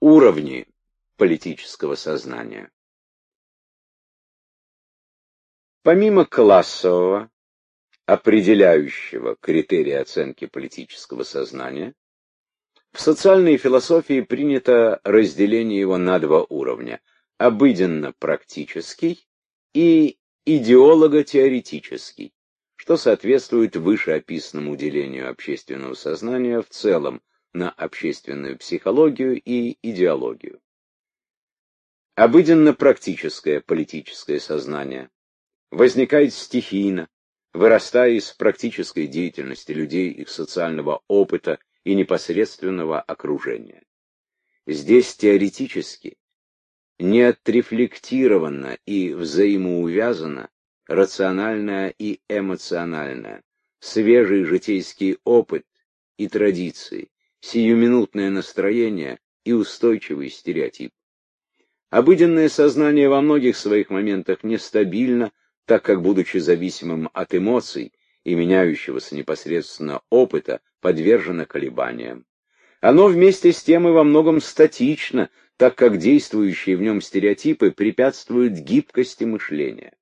Уровни политического сознания. Помимо классового, определяющего критерия оценки политического сознания, в социальной философии принято разделение его на два уровня: обыденно-практический и идеолого-теоретический, что соответствует вышеописанному делению общественного сознания в целом на общественную психологию и идеологию. Обыденно-практическое политическое сознание возникает стихийно, вырастая из практической деятельности людей, их социального опыта и непосредственного окружения. Здесь теоретически не отрефлектировано и взаимоувязано рациональное и эмоциональное, свежий житейский опыт и традиции, сиюминутное настроение и устойчивый стереотип. Обыденное сознание во многих своих моментах нестабильно, так как, будучи зависимым от эмоций и меняющегося непосредственно опыта, подвержено колебаниям. Оно вместе с тем и во многом статично, так как действующие в нем стереотипы препятствуют гибкости мышления.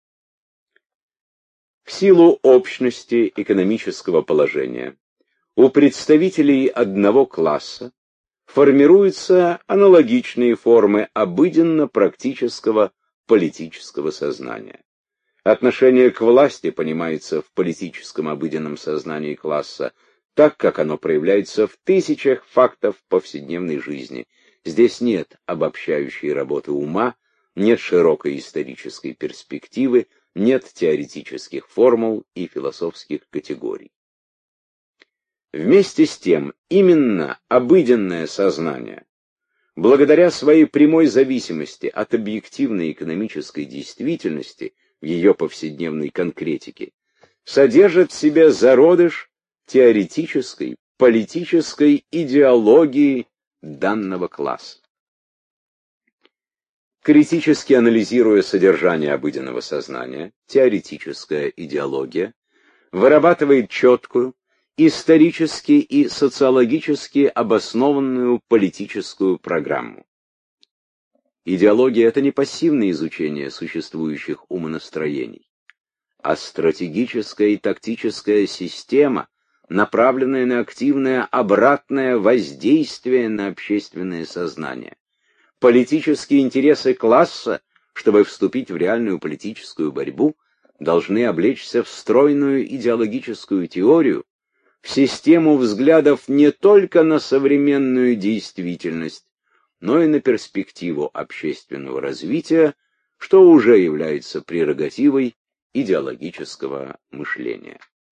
В силу общности экономического положения у представителей одного класса формируются аналогичные формы обыденно-практического политического сознания. Отношение к власти понимается в политическом обыденном сознании класса так, как оно проявляется в тысячах фактов повседневной жизни. Здесь нет обобщающей работы ума, нет широкой исторической перспективы, нет теоретических формул и философских категорий. Вместе с тем, именно обыденное сознание, благодаря своей прямой зависимости от объективной экономической действительности в ее повседневной конкретике, содержит в себе зародыш теоретической, политической идеологии данного класса. Критически анализируя содержание обыденного сознания, теоретическая идеология вырабатывает четкую, исторически и социологически обоснованную политическую программу. Идеология — это не пассивное изучение существующих умонастроений, а стратегическая и тактическая система, направленная на активное обратное воздействие на общественное сознание. Политические интересы класса, чтобы вступить в реальную политическую борьбу, должны облечься в стройную идеологическую теорию, в систему взглядов не только на современную действительность, но и на перспективу общественного развития, что уже является прерогативой идеологического мышления.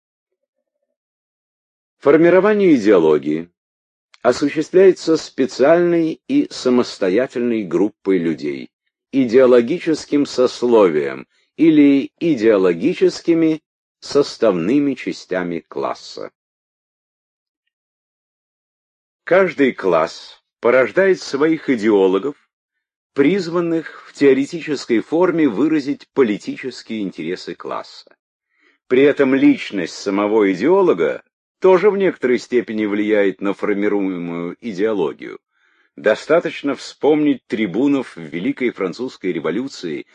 Формирование идеологии осуществляется специальной и самостоятельной группой людей, идеологическим сословием или идеологическими составными частями класса. Каждый класс порождает своих идеологов, призванных в теоретической форме выразить политические интересы класса. При этом личность самого идеолога тоже в некоторой степени влияет на формируемую идеологию. Достаточно вспомнить трибунов в Великой Французской революции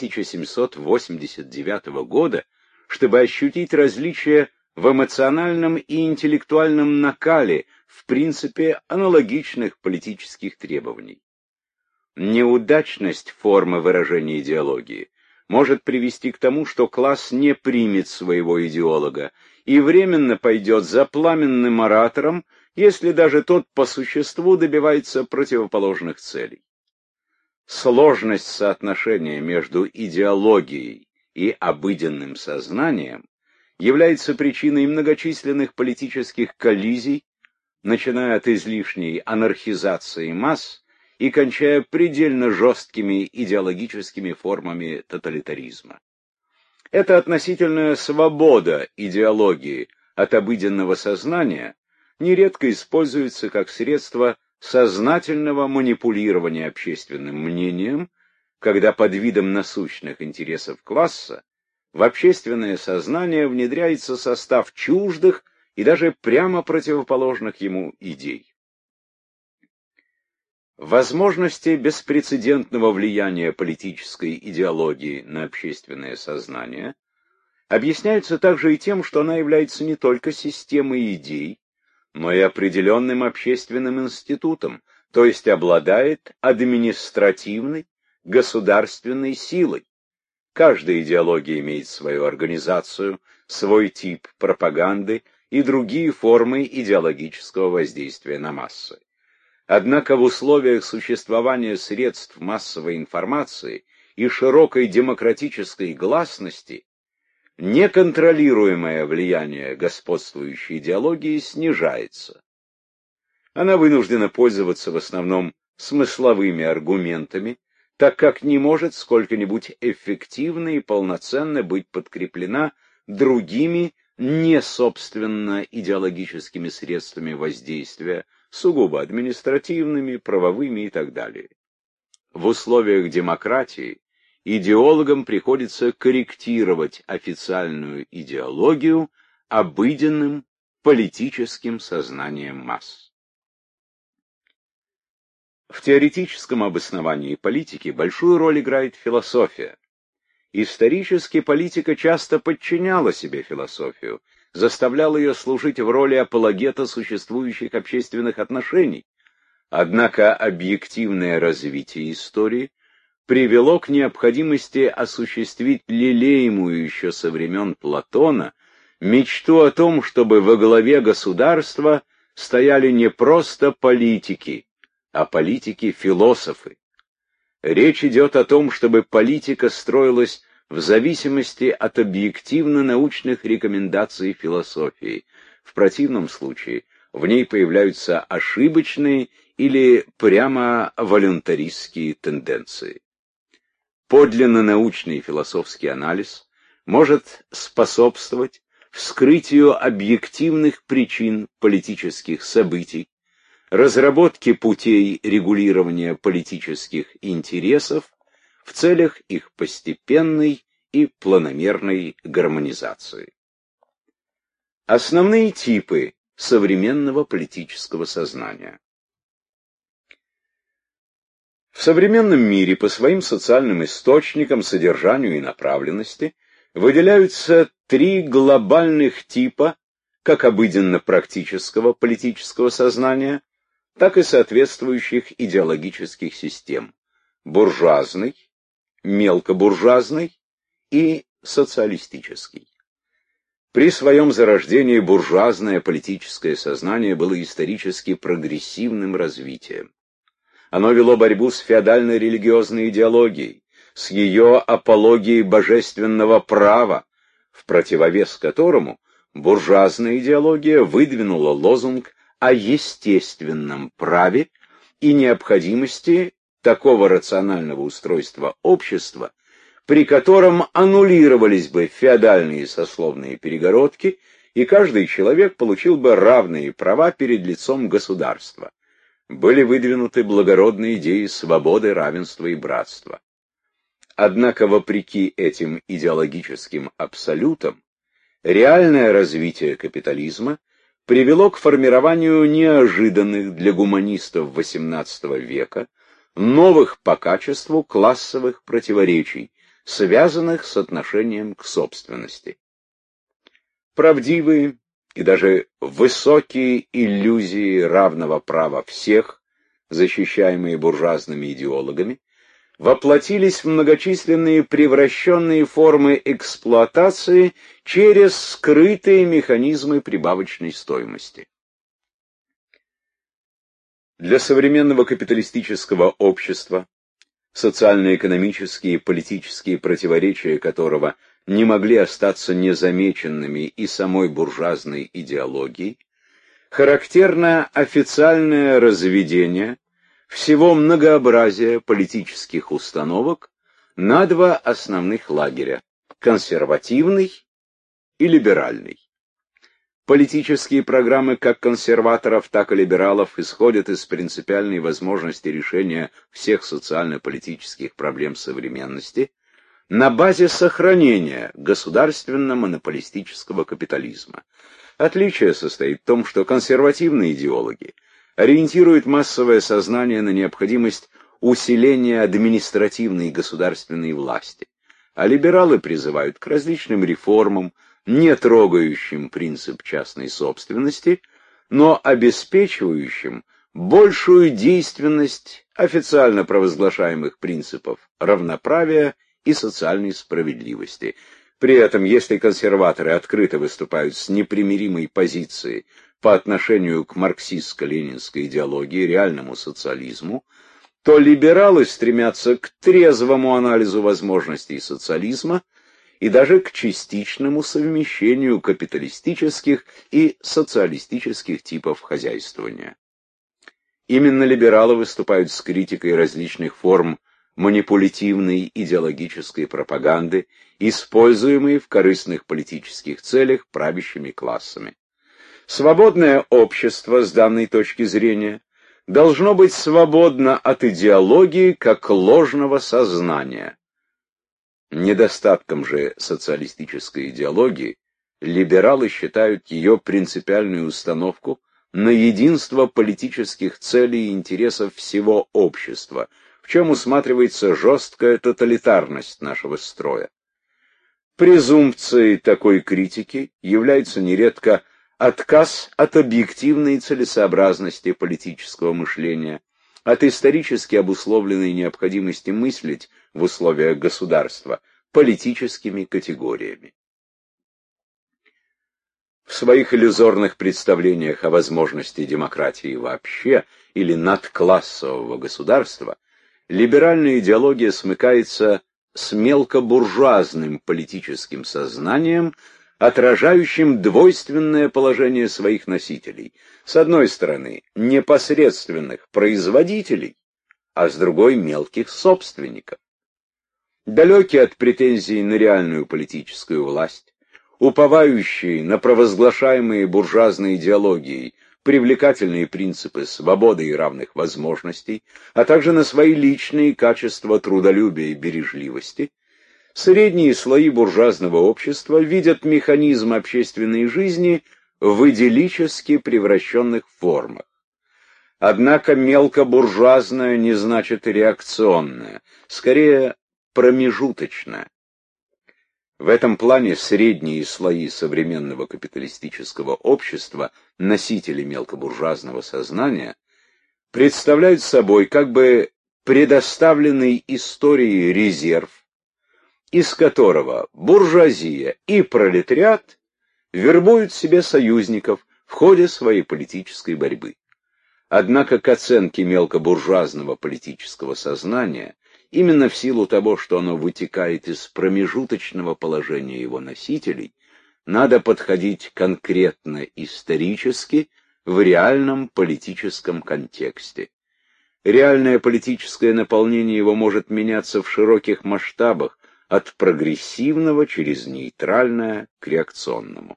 1789 года, чтобы ощутить различия в эмоциональном и интеллектуальном накале в принципе аналогичных политических требований. Неудачность формы выражения идеологии может привести к тому, что класс не примет своего идеолога и временно пойдет за пламенным оратором, если даже тот по существу добивается противоположных целей. Сложность соотношения между идеологией и обыденным сознанием является причиной многочисленных политических коллизий, начиная от излишней анархизации масс и кончая предельно жесткими идеологическими формами тоталитаризма. Эта относительная свобода идеологии от обыденного сознания нередко используется как средство сознательного манипулирования общественным мнением, когда под видом насущных интересов класса в общественное сознание внедряется состав чуждых и даже прямо противоположных ему идей. Возможности беспрецедентного влияния политической идеологии на общественное сознание объясняются также и тем, что она является не только системой идей, но и определенным общественным институтом, то есть обладает административной, государственной силой. Каждая идеология имеет свою организацию, свой тип пропаганды и другие формы идеологического воздействия на массы. Однако в условиях существования средств массовой информации и широкой демократической гласности неконтролируемое влияние господствующей идеологии снижается. Она вынуждена пользоваться в основном смысловыми аргументами, так как не может сколько-нибудь эффективно и полноценно быть подкреплена другими не собственно идеологическими средствами воздействия, сугубо административными, правовыми и так далее. В условиях демократии идеологам приходится корректировать официальную идеологию обыденным политическим сознанием масс. В теоретическом обосновании политики большую роль играет философия. Исторически политика часто подчиняла себе философию, заставляла ее служить в роли апологета существующих общественных отношений. Однако объективное развитие истории привело к необходимости осуществить лелеемую еще со времен Платона мечту о том, чтобы во главе государства стояли не просто политики, а политики-философы. Речь идет о том, чтобы политика строилась в зависимости от объективно-научных рекомендаций философии. В противном случае в ней появляются ошибочные или прямо волюнтаристские тенденции. Подлинно научный философский анализ может способствовать вскрытию объективных причин политических событий, разработке путей регулирования политических интересов в целях их постепенной и планомерной гармонизации. Основные типы современного политического сознания. В современном мире по своим социальным источникам, содержанию и направленности выделяются три глобальных типа как обыденно-практического политического сознания, так и соответствующих идеологических систем – буржуазный, мелкобуржуазный и социалистический. При своем зарождении буржуазное политическое сознание было исторически прогрессивным развитием. Оно вело борьбу с феодально-религиозной идеологией, с ее апологией божественного права, в противовес которому буржуазная идеология выдвинула лозунг о естественном праве и необходимости такого рационального устройства общества, при котором аннулировались бы феодальные сословные перегородки, и каждый человек получил бы равные права перед лицом государства. Были выдвинуты благородные идеи свободы, равенства и братства. Однако, вопреки этим идеологическим абсолютам, реальное развитие капитализма привело к формированию неожиданных для гуманистов XVIII века новых по качеству классовых противоречий, связанных с отношением к собственности. Правдивые и даже высокие иллюзии равного права всех, защищаемые буржуазными идеологами, воплотились в многочисленные превращенные формы эксплуатации через скрытые механизмы прибавочной стоимости. Для современного капиталистического общества, социально-экономические и политические противоречия которого не могли остаться незамеченными и самой буржуазной идеологией, характерно официальное разведение всего многообразия политических установок на два основных лагеря – консервативный и либеральный. Политические программы как консерваторов, так и либералов исходят из принципиальной возможности решения всех социально-политических проблем современности на базе сохранения государственно-монополистического капитализма. Отличие состоит в том, что консервативные идеологи ориентирует массовое сознание на необходимость усиления административной и государственной власти, а либералы призывают к различным реформам, не трогающим принцип частной собственности, но обеспечивающим большую действенность официально провозглашаемых принципов равноправия и социальной справедливости. При этом, если консерваторы открыто выступают с непримиримой позицией по отношению к марксистско-ленинской идеологии, реальному социализму, то либералы стремятся к трезвому анализу возможностей социализма и даже к частичному совмещению капиталистических и социалистических типов хозяйствования. Именно либералы выступают с критикой различных форм манипулятивной идеологической пропаганды, используемой в корыстных политических целях правящими классами. Свободное общество, с данной точки зрения, должно быть свободно от идеологии как ложного сознания. Недостатком же социалистической идеологии либералы считают ее принципиальную установку на единство политических целей и интересов всего общества, в чем усматривается жесткая тоталитарность нашего строя. Презумпцией такой критики является нередко отказ от объективной целесообразности политического мышления, от исторически обусловленной необходимости мыслить в условиях государства политическими категориями. В своих иллюзорных представлениях о возможности демократии вообще или надклассового государства либеральная идеология смыкается с мелкобуржуазным политическим сознанием, отражающим двойственное положение своих носителей. С одной стороны, непосредственных производителей, а с другой мелких собственников. Далекие от претензий на реальную политическую власть, уповающие на провозглашаемые буржуазной идеологией привлекательные принципы свободы и равных возможностей, а также на свои личные качества трудолюбия и бережливости, средние слои буржуазного общества видят механизм общественной жизни в идиллически превращенных формах. Однако мелкобуржуазное не значит реакционное, скорее промежуточное. В этом плане средние слои современного капиталистического общества, носители мелкобуржуазного сознания, представляют собой как бы предоставленный истории резерв, из которого буржуазия и пролетариат вербуют себе союзников в ходе своей политической борьбы. Однако к оценке мелкобуржуазного политического сознания, именно в силу того, что оно вытекает из промежуточного положения его носителей, надо подходить конкретно исторически в реальном политическом контексте. Реальное политическое наполнение его может меняться в широких масштабах, от прогрессивного через нейтральное к реакционному.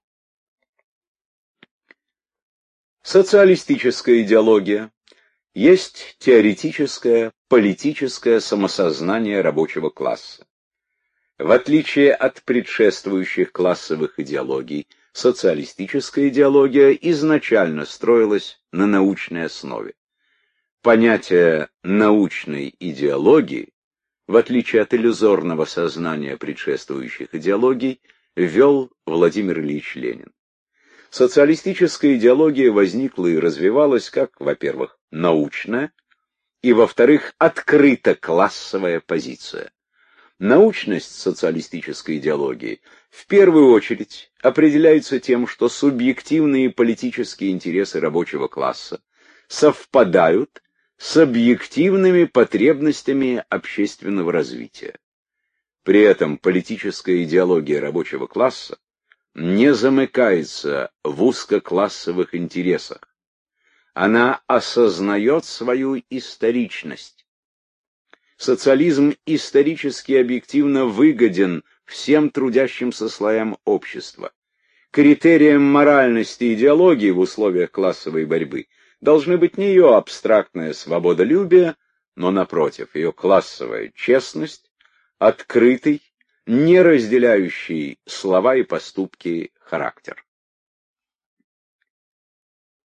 Социалистическая идеология есть теоретическое, политическое самосознание рабочего класса. В отличие от предшествующих классовых идеологий, социалистическая идеология изначально строилась на научной основе. Понятие научной идеологии, в отличие от иллюзорного сознания предшествующих идеологий, ввел Владимир Ильич Ленин. Социалистическая идеология возникла и развивалась как, во-первых, научная, и, во-вторых, открыто-классовая позиция. Научность социалистической идеологии в первую очередь определяется тем, что субъективные политические интересы рабочего класса совпадают с объективными потребностями общественного развития. При этом политическая идеология рабочего класса не замыкается в узкоклассовых интересах. Она осознает свою историчность. Социализм исторически объективно выгоден всем трудящимся слоям общества. Критерием моральности идеологии в условиях классовой борьбы должны быть не ее абстрактное свободолюбие, но, напротив, ее классовая честность, открытый, не разделяющий слова и поступки характер.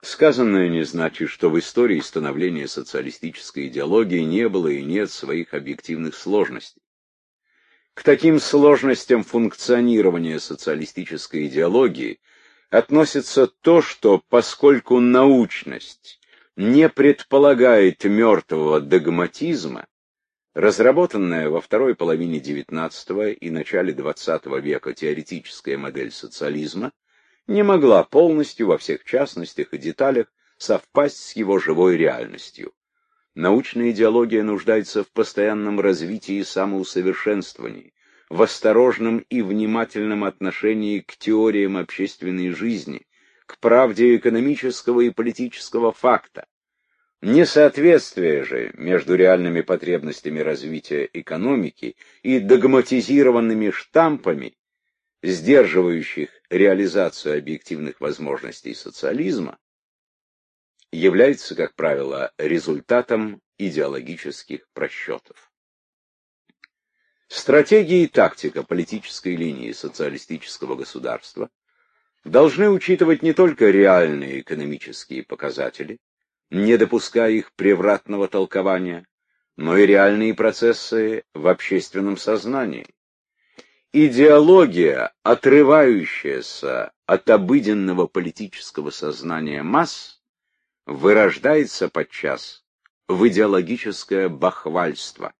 Сказанное не значит, что в истории становления социалистической идеологии не было и нет своих объективных сложностей. К таким сложностям функционирования социалистической идеологии относится то, что поскольку научность не предполагает мертвого догматизма, разработанная во второй половине XIX и начале XX века теоретическая модель социализма не могла полностью во всех частностях и деталях совпасть с его живой реальностью. Научная идеология нуждается в постоянном развитии и самоусовершенствовании, в осторожном и внимательном отношении к теориям общественной жизни, к правде экономического и политического факта. Несоответствие же между реальными потребностями развития экономики и догматизированными штампами, сдерживающих реализацию объективных возможностей социализма, является, как правило, результатом идеологических просчетов. Стратегия и тактика политической линии социалистического государства должны учитывать не только реальные экономические показатели, не допуская их превратного толкования, но и реальные процессы в общественном сознании. Идеология, отрывающаяся от обыденного политического сознания масс, вырождается подчас в идеологическое бахвальство.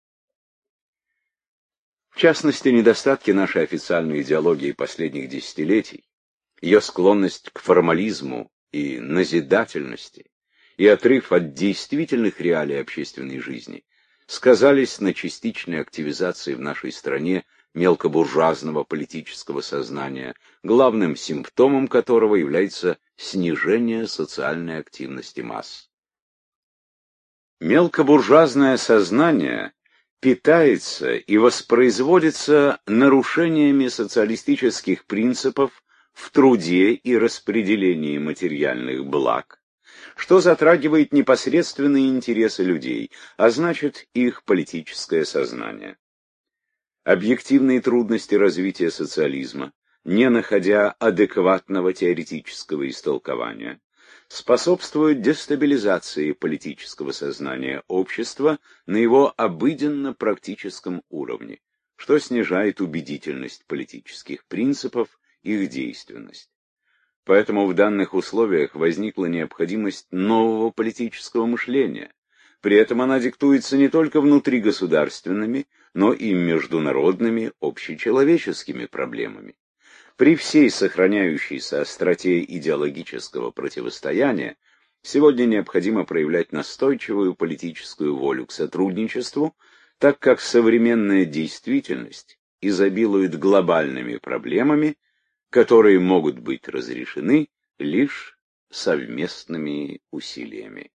В частности, недостатки нашей официальной идеологии последних десятилетий, ее склонность к формализму и назидательности, и отрыв от действительных реалий общественной жизни сказались на частичной активизации в нашей стране мелкобуржуазного политического сознания, главным симптомом которого является снижение социальной активности масс. Мелкобуржуазное сознание питается и воспроизводится нарушениями социалистических принципов в труде и распределении материальных благ, что затрагивает непосредственные интересы людей, а значит их политическое сознание. Объективные трудности развития социализма, не находя адекватного теоретического истолкования, способствуют дестабилизации политического сознания общества на его обыденно-практическом уровне, что снижает убедительность политических принципов, их действенность. Поэтому в данных условиях возникла необходимость нового политического мышления. При этом она диктуется не только внутригосударственными, но и международными общечеловеческими проблемами. При всей сохраняющейся остроте идеологического противостояния сегодня необходимо проявлять настойчивую политическую волю к сотрудничеству, так как современная действительность изобилует глобальными проблемами, которые могут быть разрешены лишь совместными усилиями.